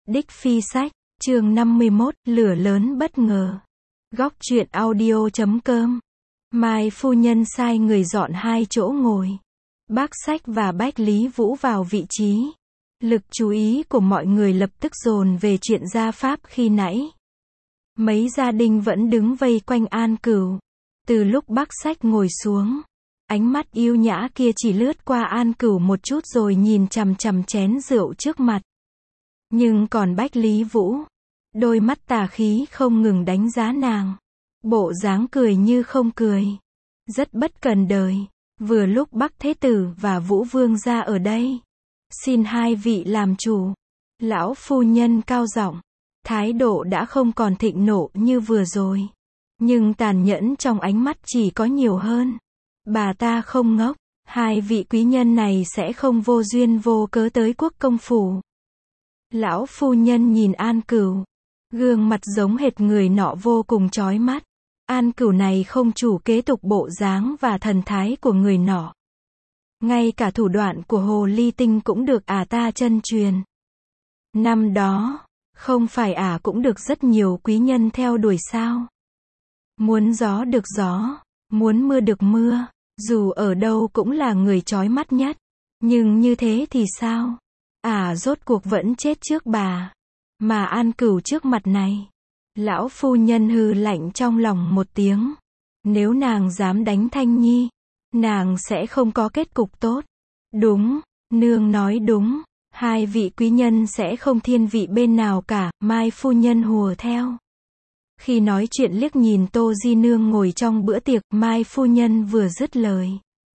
Đích Phi Sách, chương 51, lửa lớn bất ngờ. Góc truyện audio.com. Mai phu nhân sai người dọn 2 chỗ ngồi. Bác Sách và Bách Lý Vũ vào vị trí. Lực chú ý của mọi người lập tức dồn về chuyện gia pháp khi nãy. Mấy gia đình vẫn đứng vây quanh An Cửu. Từ lúc Bác Sách ngồi xuống, ánh mắt yêu nhã kia chỉ lướt qua An Cửu một chút rồi nhìn chằm chằm chén rượu trước mặt. Nhưng còn Bách Lý Vũ, đôi mắt tà khí không ngừng đánh giá nàng. Bộ dáng cười như không cười. Rất bất cần đời. Vừa lúc Bắc Thế Tử và Vũ Vương ra ở đây. Xin hai vị làm chủ. Lão phu nhân cao giọng. Thái độ đã không còn thịnh nộ như vừa rồi. Nhưng tàn nhẫn trong ánh mắt chỉ có nhiều hơn. Bà ta không ngốc. Hai vị quý nhân này sẽ không vô duyên vô cớ tới quốc công phủ. Lão phu nhân nhìn An Cửu. Gương mặt giống hệt người nọ vô cùng chói mắt. An Cửu này không chủ kế tục bộ dáng và thần thái của người nọ. Ngay cả thủ đoạn của Hồ Ly Tinh cũng được ta chân truyền. Năm đó, không phải cũng được rất nhiều quý nhân theo đuổi sao? Muốn gió được gió, muốn mưa được mưa, dù ở đâu cũng là người chói mắt nhất. Nhưng như thế thì sao? Rốt cuộc vẫn chết trước bà. Mà An Cửu trước mặt này. Lão phu nhân hừ lạnh trong lòng một tiếng. Nếu nàng dám đánh Thanh Nhi, nàng sẽ không có kết cục tốt. Đúng, nương nói đúng. Hai vị quý nhân sẽ không thiên vị bên nào cả. Mai phu nhân hùa theo. Khi nói chuyện liếc nhìn Tô Di Nương ngồi trong bữa tiệc, Mai phu nhân vừa dứt lời,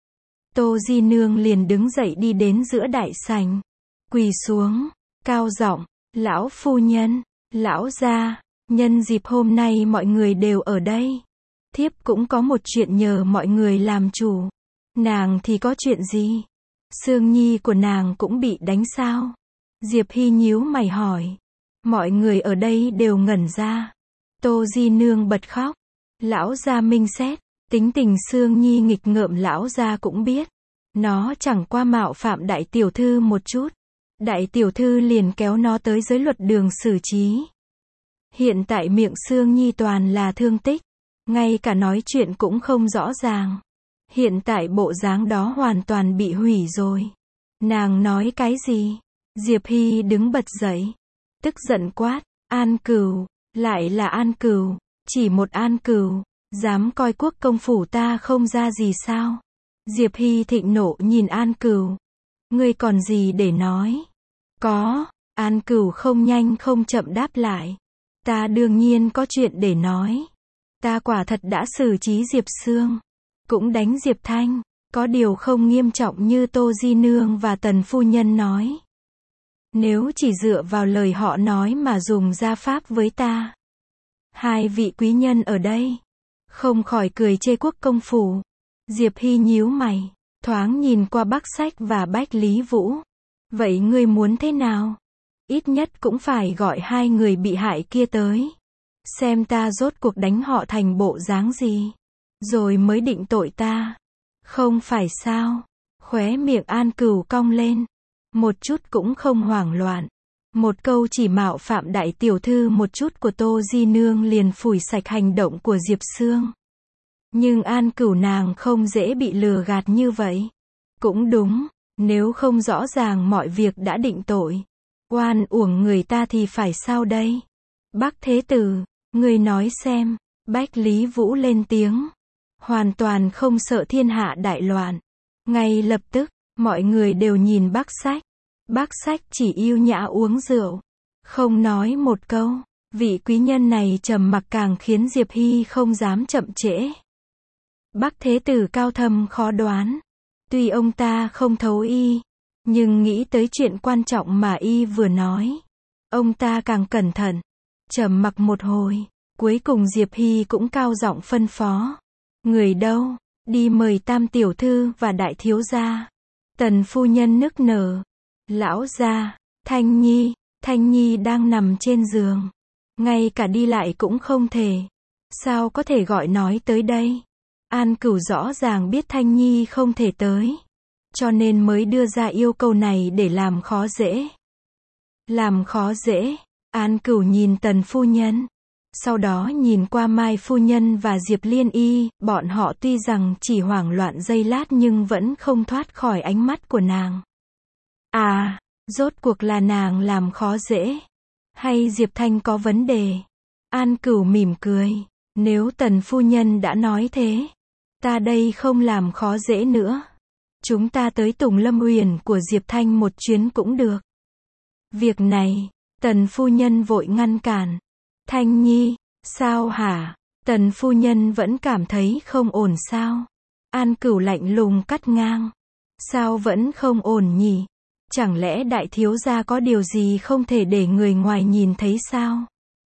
Tô Di Nương liền đứng dậy đi đến giữa đại sảnh, quỳ xuống, cao giọng, lão phu nhân, lão gia, nhân dịp hôm nay mọi người đều ở đây. Thiếp cũng có một chuyện nhờ mọi người làm chủ. Nàng thì có chuyện gì? Sương Nhi của nàng cũng bị đánh sao? Diệp Hy nhíu mày hỏi. Mọi người ở đây đều ngẩn ra. Tô Di Nương bật khóc. Lão gia minh xét, tính tình Sương Nhi nghịch ngợm lão gia cũng biết. Nó chẳng qua mạo phạm đại tiểu thư một chút. Đại tiểu thư liền kéo nó tới giới luật đường xử trí. Hiện tại miệng Sương Nhi toàn là thương tích. Ngay cả nói chuyện cũng không rõ ràng. Hiện tại bộ dáng đó hoàn toàn bị hủy rồi. Nàng nói cái gì? Diệp Hy đứng bật dậy. Tức giận quát. An Cửu. Lại là An Cửu. Chỉ một An Cửu. Dám coi quốc công phủ ta không ra gì sao? Diệp Hy thịnh nộ nhìn An Cửu. Ngươi còn gì để nói? Có. An Cửu không nhanh không chậm đáp lại. Ta đương nhiên có chuyện để nói. Ta quả thật đã xử trí Diệp Sương. Cũng đánh Diệp Thanh. Có điều không nghiêm trọng như Tô Di Nương và Tần Phu Nhân nói. Nếu chỉ dựa vào lời họ nói mà dùng gia pháp với ta. Hai vị quý nhân ở đây. Không khỏi cười chê quốc công phủ. Diệp Hy nhíu mày. Thoáng nhìn qua Bác Sách và Bách Lý Vũ. Vậy ngươi muốn thế nào? Ít nhất cũng phải gọi hai người bị hại kia tới. Xem ta rốt cuộc đánh họ thành bộ dáng gì. Rồi mới định tội ta. Không phải sao? Khóe miệng An Cửu cong lên. Một chút cũng không hoảng loạn. Một câu chỉ mạo phạm đại tiểu thư một chút của Tô Di Nương liền phủi sạch hành động của Diệp Sương. Nhưng An Cửu nàng không dễ bị lừa gạt như vậy. Cũng đúng, nếu không rõ ràng mọi việc đã định tội. Oan uổng người ta thì phải sao đây? Bác Thế Tử, người nói xem. Bách Lý Vũ lên tiếng. Hoàn toàn không sợ thiên hạ đại loạn. Ngay lập tức, mọi người đều nhìn Bác Sách. Bác Sách chỉ yêu nhã uống rượu. Không nói một câu. Vị quý nhân này trầm mặc càng khiến Diệp Hy không dám chậm trễ. Bác Thế Tử cao thâm khó đoán. Tuy ông ta không thấu y. Nhưng nghĩ tới chuyện quan trọng mà y vừa nói. Ông ta càng cẩn thận. Trầm mặc một hồi. Cuối cùng Diệp Hy cũng cao giọng phân phó. Người đâu? Đi mời Tam tiểu thư và đại thiếu gia. Tần phu nhân nức nở. Lão gia, Thanh Nhi đang nằm trên giường. Ngay cả đi lại cũng không thể. Sao có thể gọi nói tới đây? An Cửu rõ ràng biết Thanh Nhi không thể tới. Cho nên mới đưa ra yêu cầu này để làm khó dễ. Làm khó dễ. An Cửu nhìn Tần phu nhân. Sau đó nhìn qua Mai phu nhân và Diệp Liên Y, bọn họ tuy rằng chỉ hoảng loạn giây lát nhưng vẫn không thoát khỏi ánh mắt của nàng. À, rốt cuộc là nàng làm khó dễ. Hay Diệp Thanh có vấn đề? An Cửu mỉm cười. Nếu Tần phu nhân đã nói thế, ta đây không làm khó dễ nữa. Chúng ta tới Tùng Lâm Uyển của Diệp Thanh một chuyến cũng được. Việc này, Tần phu nhân vội ngăn cản. Thanh Nhi, sao hả? Tần phu nhân vẫn cảm thấy không ổn sao? An Cửu lạnh lùng cắt ngang. Sao vẫn không ổn nhỉ? Chẳng lẽ đại thiếu gia có điều gì không thể để người ngoài nhìn thấy sao?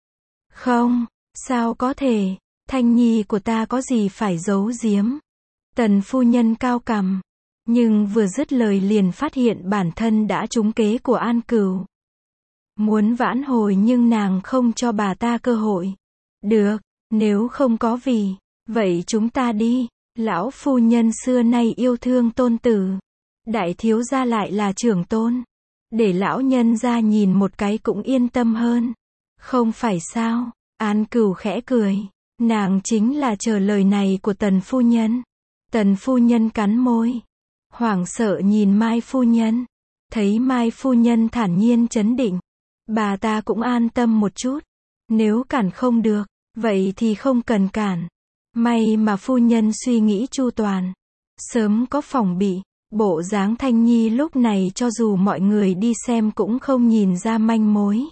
Không, sao có thể? Thanh Nhi của ta có gì phải giấu giếm? Tần phu nhân cao cằm. Nhưng vừa dứt lời liền phát hiện bản thân đã trúng kế của An Cửu. Muốn vãn hồi nhưng nàng không cho bà ta cơ hội. Được, nếu không có vì, vậy chúng ta đi. Lão phu nhân xưa nay yêu thương tôn tử. Đại thiếu gia lại là trưởng tôn. Để lão nhân ra nhìn một cái cũng yên tâm hơn. Không phải sao? An Cửu khẽ cười. Nàng chính là chờ lời này của Tần phu nhân. Tần phu nhân cắn môi. Hoảng sợ nhìn Mai phu nhân. Thấy Mai phu nhân thản nhiên trấn định. Bà ta cũng an tâm một chút. Nếu cản không được, vậy thì không cần cản. May mà phu nhân suy nghĩ chu toàn. Sớm có phòng bị. Bộ dáng Thanh Nhi lúc này cho dù mọi người đi xem cũng không nhìn ra manh mối.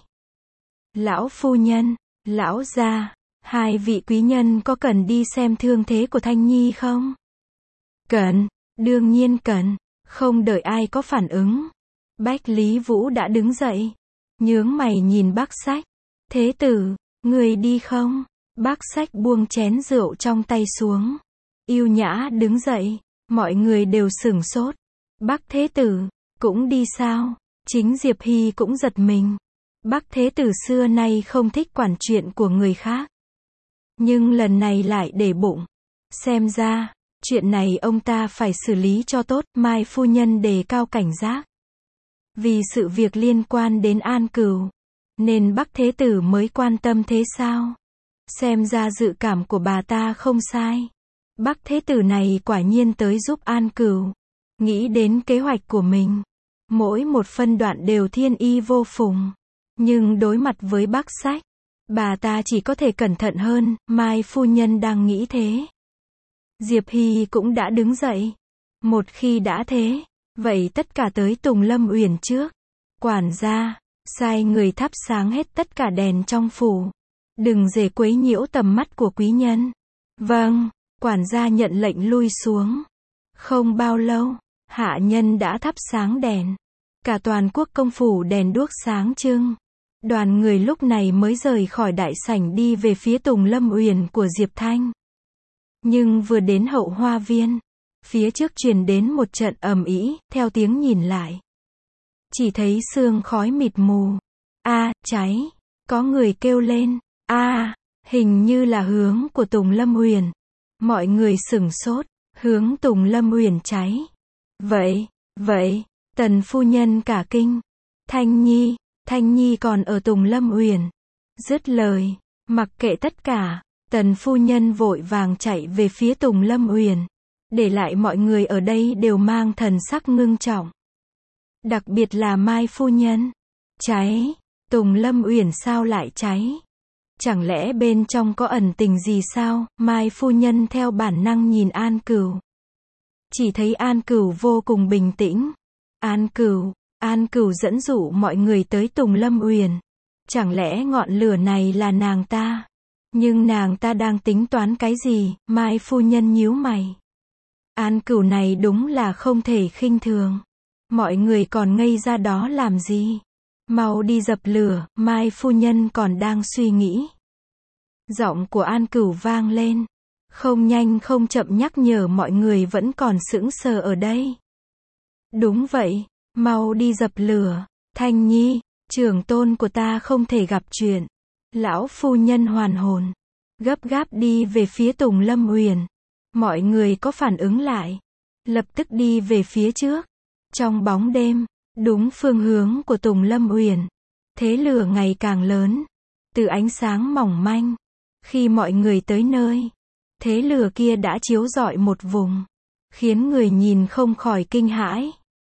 Lão phu nhân, lão gia, hai vị quý nhân có cần đi xem thương thế của Thanh Nhi không? Cần, đương nhiên cần. Không đợi ai có phản ứng. Bách Lý Vũ đã đứng dậy. Nhướng mày nhìn Bác Sách. Thế tử, người đi không? Bác Sách buông chén rượu trong tay xuống. Yêu nhã đứng dậy. Mọi người đều sửng sốt. Bác Thế Tử, cũng đi sao? Chính Diệp Hy cũng giật mình. Bác Thế Tử xưa nay không thích quản chuyện của người khác. Nhưng lần này lại để bụng. Xem ra, chuyện này ông ta phải xử lý cho tốt. Mai phu nhân đề cao cảnh giác. Vì sự việc liên quan đến An Cửu, nên Bác Thế Tử mới quan tâm thế sao? Xem ra dự cảm của bà ta không sai. Bác Thế Tử này quả nhiên tới giúp An Cửu. Nghĩ đến kế hoạch của mình. Mỗi một phân đoạn đều thiên y vô phùng. Nhưng đối mặt với Bác Sách, bà ta chỉ có thể cẩn thận hơn. Mai phu nhân đang nghĩ thế. Diệp Hy cũng đã đứng dậy. Một khi đã thế, vậy tất cả tới Tùng Lâm Uyển trước. Quản gia, sai người thắp sáng hết tất cả đèn trong phủ. Đừng để quấy nhiễu tầm mắt của quý nhân. Vâng, quản gia nhận lệnh lui xuống. Không bao lâu, hạ nhân đã thắp sáng đèn. Cả toàn quốc công phủ đèn đuốc sáng trưng. Đoàn người lúc này mới rời khỏi đại sảnh đi về phía Tùng Lâm Uyển của Diệp Thanh. Nhưng vừa đến hậu hoa viên, phía trước truyền đến một trận ầm ĩ, theo tiếng nhìn lại. Chỉ thấy sương khói mịt mù. A, cháy. Có người kêu lên. A, hình như là hướng của Tùng Lâm Uyển. Mọi người sửng sốt. Hướng Tùng Lâm Uyển cháy. Vậy, Tần phu nhân cả kinh. Thanh Nhi còn ở Tùng Lâm Uyển. Dứt lời, mặc kệ tất cả, Tần phu nhân vội vàng chạy về phía Tùng Lâm Uyển. Để lại mọi người ở đây đều mang thần sắc ngưng trọng. Đặc biệt là Mai phu nhân. Cháy, Tùng Lâm Uyển sao lại cháy? Chẳng lẽ bên trong có ẩn tình gì sao? Mai phu nhân theo bản năng nhìn An Cửu. Chỉ thấy An Cửu vô cùng bình tĩnh. An Cửu dẫn dụ mọi người tới Tùng Lâm Uyển. Chẳng lẽ ngọn lửa này là nàng ta? Nhưng nàng ta đang tính toán cái gì? Mai phu nhân nhíu mày. An Cửu này đúng là không thể khinh thường. Mọi người còn ngây ra đó làm gì? Mau đi dập lửa. Mai phu nhân còn đang suy nghĩ. Giọng của An Cửu vang lên. Không nhanh không chậm nhắc nhở mọi người vẫn còn sững sờ ở đây. Đúng vậy, mau đi dập lửa. Thanh Nhi, trưởng tôn của ta không thể gặp chuyện. Lão phu nhân hoàn hồn. Gấp gáp đi về phía Tùng Lâm Uyển. Mọi người có phản ứng lại. Lập tức đi về phía trước. Trong bóng đêm, đúng phương hướng của Tùng Lâm Uyển. Thế lửa ngày càng lớn, từ ánh sáng mỏng manh. Khi mọi người tới nơi, thế lửa kia đã chiếu rọi một vùng, khiến người nhìn không khỏi kinh hãi.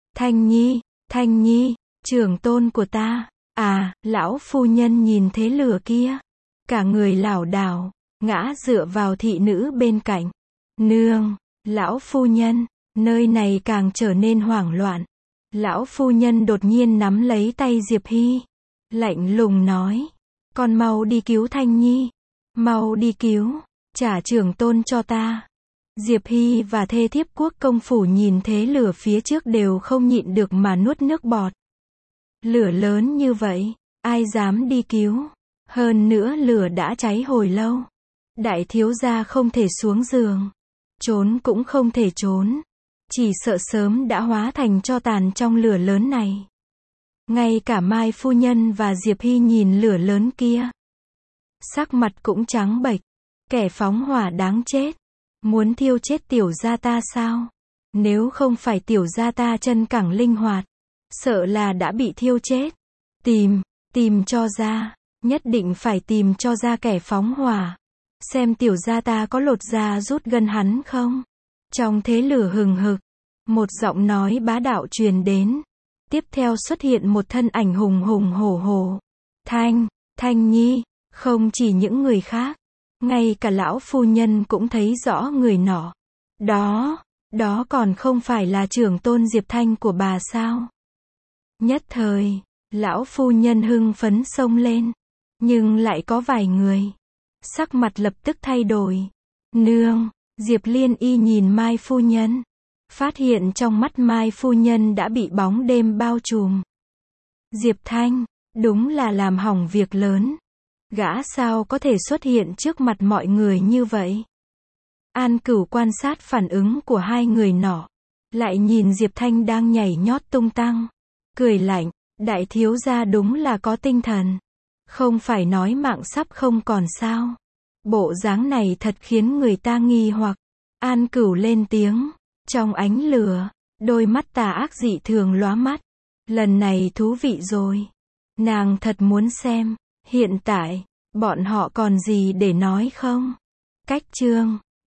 Thanh Nhi, trưởng tôn của ta. À, lão phu nhân nhìn thế lửa kia, cả người lảo đảo, ngã dựa vào thị nữ bên cạnh. Nương, lão phu nhân, nơi này càng trở nên hoảng loạn. Lão phu nhân đột nhiên nắm lấy tay Diệp Hy, lạnh lùng nói, con mau đi cứu Thanh Nhi, mau đi cứu, trả trưởng tôn cho ta. Diệp Hy và thê thiếp quốc công phủ nhìn thế lửa phía trước đều không nhịn được mà nuốt nước bọt. Lửa lớn như vậy, ai dám đi cứu? Hơn nữa lửa đã cháy hồi lâu. Đại thiếu gia không thể xuống giường, trốn cũng không thể trốn, chỉ sợ sớm đã hóa thành tro tàn trong lửa lớn này. Ngay cả Mai phu nhân và Diệp Hy nhìn lửa lớn kia, sắc mặt cũng trắng bệch. Kẻ phóng hỏa đáng chết, muốn thiêu chết tiểu gia ta sao? Nếu không phải tiểu gia ta chân cẳng linh hoạt, sợ là đã bị thiêu chết. Tìm cho ra, nhất định phải tìm cho ra kẻ phóng hỏa. Xem tiểu gia ta có lột da rút gân hắn không? Trong thế lửa hừng hực, một giọng nói bá đạo truyền đến. Tiếp theo xuất hiện một thân ảnh hùng hùng hổ hổ. Thanh Nhi, không chỉ những người khác, ngay cả lão phu nhân cũng thấy rõ người nọ. Đó còn không phải là trưởng tôn Diệp Thanh của bà sao? Nhất thời, lão phu nhân hưng phấn xông lên, nhưng lại có vài người, sắc mặt lập tức thay đổi. Nương, Diệp Liên Y nhìn Mai phu nhân, phát hiện trong mắt Mai phu nhân đã bị bóng đêm bao trùm. Diệp Thanh, đúng là làm hỏng việc lớn. Gã sao có thể xuất hiện trước mặt mọi người như vậy? An Cửu quan sát phản ứng của hai người nọ, lại nhìn Diệp Thanh đang nhảy nhót tung tăng, cười lạnh, đại thiếu gia đúng là có tinh thần. Không phải nói mạng sắp không còn sao? Bộ dáng này thật khiến người ta nghi hoặc. An Cửu lên tiếng, trong ánh lửa, đôi mắt tà ác dị thường lóa mắt. Lần này thú vị rồi. Nàng thật muốn xem, hiện tại, bọn họ còn gì để nói không? Cách chương